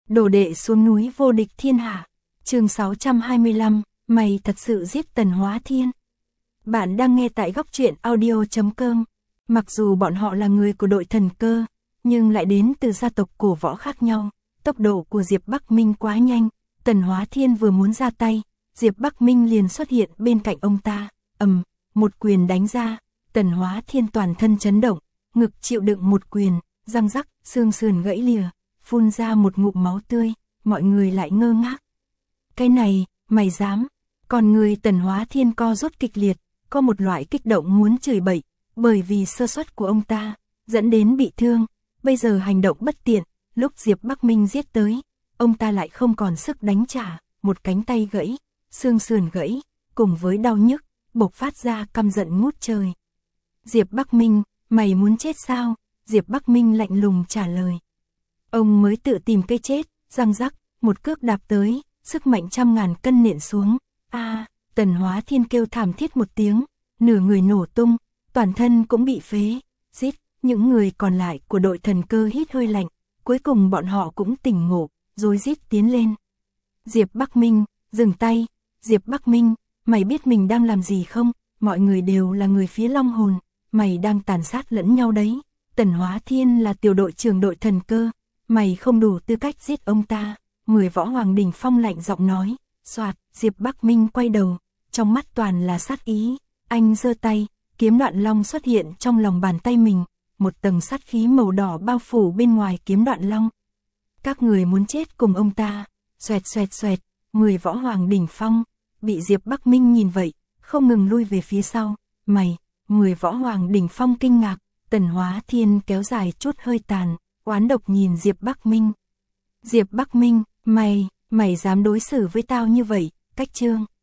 Đồ đệ xuống núi vô địch thiên hạ. Chương 625, mày thật sự giết Tần Hóa Thiên. Bạn đang nghe tại góc truyện audio.com. Mặc dù bọn họ là người của đội thần cơ, nhưng lại đến từ gia tộc cổ võ khác nhau. Tốc độ của Diệp Bắc Minh quá nhanh, Tần Hóa Thiên vừa muốn ra tay, Diệp Bắc Minh liền xuất hiện bên cạnh ông ta. Một quyền đánh ra, Tần Hóa Thiên toàn thân chấn động, ngực chịu đựng một quyền, răng rắc, xương sườn gãy lìa, phun ra một ngụm máu tươi, mọi người lại ngơ ngác. Cái này, mày dám? Còn người Tần Hóa Thiên co rút kịch liệt, có một loại kích động muốn chửi bậy, bởi vì sơ suất của ông ta, dẫn đến bị thương, bây giờ hành động bất tiện, lúc Diệp Bắc Minh giết tới, ông ta lại không còn sức đánh trả, một cánh tay gãy, xương sườn gãy, cùng với đau nhức, bộc phát ra căm giận ngút trời. Diệp Bắc Minh, mày muốn chết sao? Diệp Bắc Minh lạnh lùng trả lời. Ông mới tự tìm cái chết, răng rắc, một cước đạp tới, sức mạnh 100.000 cân nện xuống. Tần Hóa Thiên kêu thảm thiết một tiếng, nửa người nổ tung, toàn thân cũng bị phế. Giết, những người còn lại của đội thần cơ hít hơi lạnh, cuối cùng bọn họ cũng tỉnh ngộ, rồi rít tiến lên. Diệp Bắc Minh, dừng tay. Diệp Bắc Minh, mày biết mình đang làm gì không? Mọi người đều là người phía Long Hồn, mày đang tàn sát lẫn nhau đấy. Tần Hóa Thiên là tiểu đội trưởng đội thần cơ, mày không đủ tư cách giết ông ta. Người Võ Hoàng Đỉnh Phong lạnh giọng nói. Soạt, Diệp Bắc Minh quay đầu, trong mắt toàn là sát ý. Anh giơ tay, kiếm Đoạn Long xuất hiện trong lòng bàn tay mình, một tầng sát khí màu đỏ bao phủ bên ngoài kiếm Đoạn Long. Các người muốn chết cùng ông ta. Xoẹt xoẹt xoẹt, người Võ Hoàng Đỉnh Phong bị Diệp Bắc Minh nhìn vậy, không ngừng lui về phía sau. Mày, người Võ Hoàng Đỉnh Phong kinh ngạc. Tần Hóa Thiên kéo dài chút hơi tàn, oán độc nhìn Diệp Bắc Minh. Diệp Bắc Minh, mày dám đối xử với tao như vậy? Cách chương